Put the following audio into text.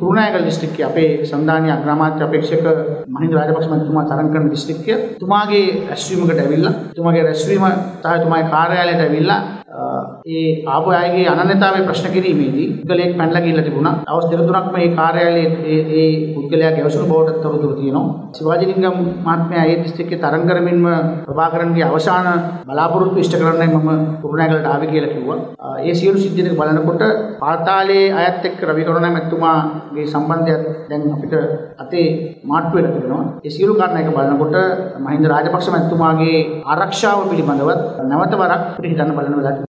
කුරුණෑගල දිස්ත්‍රික්කයේ අපේ සම්දානීය අග්‍රාමාත්‍ය අපේක්ෂක මහින්ද රාජපක්ෂ මහත්මයා තරඟ කරන දිස්ත්‍රික්කය තුමාගේ රැස්වීමකට ඇවිල්ලා තුමාගේ රැස්වීම සහ තුමාගේ කාර්යාලයට ඇවිල්ලා ඒ ආපු අයගේ අනන්‍යතාවයේ ප්‍රශ්න කිරීමේදී පුද්ගලයෙක් පැනලා ගිහිල්ලා තිබුණා. දවස් දෙක තුනක්ම මේ කාර්යාලයේ ඒ පුද්ගලයාගේ අවසර බවට තොරතුරු තියෙනවා. සිවාජිලිංගම් මහත්මයා ඒ දිස්ත්‍රික්කයේ තරඟ කරමින්ම ප්‍රභාකරන්ගේ අවසාන බලාපොරොත්තු ඉෂ්ට කරන්නයි මම කුරුණෑගලට ආවේ කියලා කිව්වා. ඒ සියලු සිද්ධි ටික බලනකොට පාතාලයේ අයත් එක්ක රවි කරුණා මැතිතුමාගේ සම්බන්ධයක් දැන් අපිට අතේ මාට්ටු වෙලා තිබෙනවා. ඒ සියලු කාරණා එක බලනකොට මහින්ද රාජපක්ෂ මැතිතුමාගේ ආරක්ෂාව පිළිබඳව නැවත වරක් අපිට හිතන්න බලන්න වෙලා